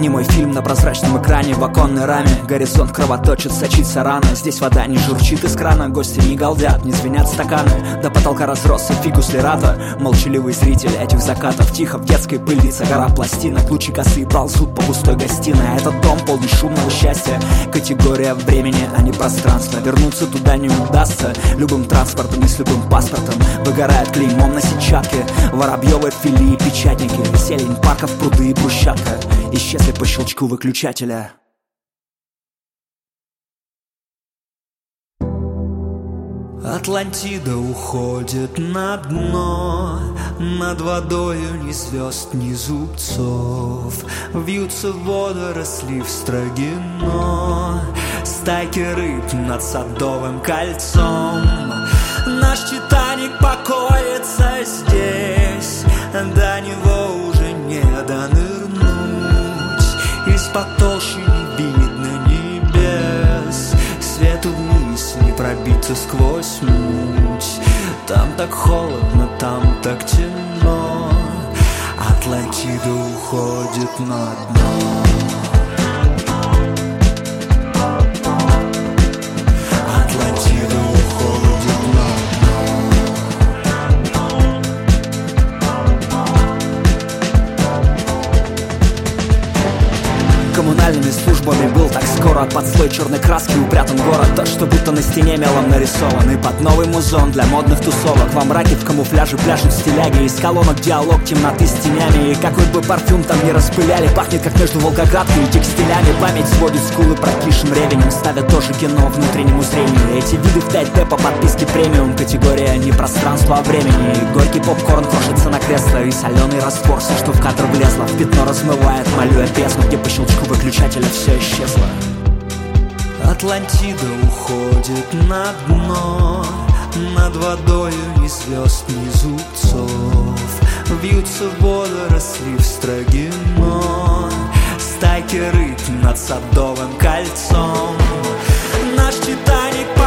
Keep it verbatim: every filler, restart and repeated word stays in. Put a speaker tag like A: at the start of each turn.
A: Не мой фильм на прозрачном экране, в оконной раме горизонт кровоточит, сочится рана. Здесь вода не журчит из крана, гости не галдят, не звенят стаканы. До потолка разросся фикус лирата. Молчаливый зритель этих закатов. Тихо в детской пылится гора пластинок. Лучи косые ползут по пустой гостиной. А этот дом полный шумного счастья. Категория времени, а не пространства. Вернуться туда не удастся любым транспортом и с любым паспортом. Выгорает клеймом на сетчатке воробьевые филии, печатники. Зелень парков, пруды и брусчатка исчезли по щелчку выключателя. Атлантида уходит на дно, над водою ни звезд, ни зубцов. Вьются водоросли в Строгино, стайки рыб над Садовым кольцом. Наш Титаник покоится здесь, до него уже не донырнуть. Из-под толщи не видно небес, свету вниз не пробиться сквозь муть. Там так холодно, там так темно, Атлантида уходит на дно. Атлантида уходит на дно. Коммунальными службами был так скоро под слой черной краски упрятан город. То, что будто на стене мелом нарисован. И под новый музон для модных тусовок. Во мраке в камуфляже пляшут стиляги. Из колонок диалог темноты с тенями. И какой бы парфюм там ни распыляли, пахнет как между Волгоградкой и текстилями. Память сводит скулы прокисшим ревенем. Ставят тоже кино внутреннему зрению. Эти виды в пять дэ по подписке премиум. Категория не пространство, а времени. И горький попкорн крошится на кресло. И соленый раствор, все, что в кадр влезло, в пятно размывает, молю бездну, где по щелчку выключателя все исчезло. Атлантида уходит на дно, над водою ни звезд, ни зубцов. Вьются водоросли в Строгино, стайки рыб над Садовым кольцом. Наш Титаник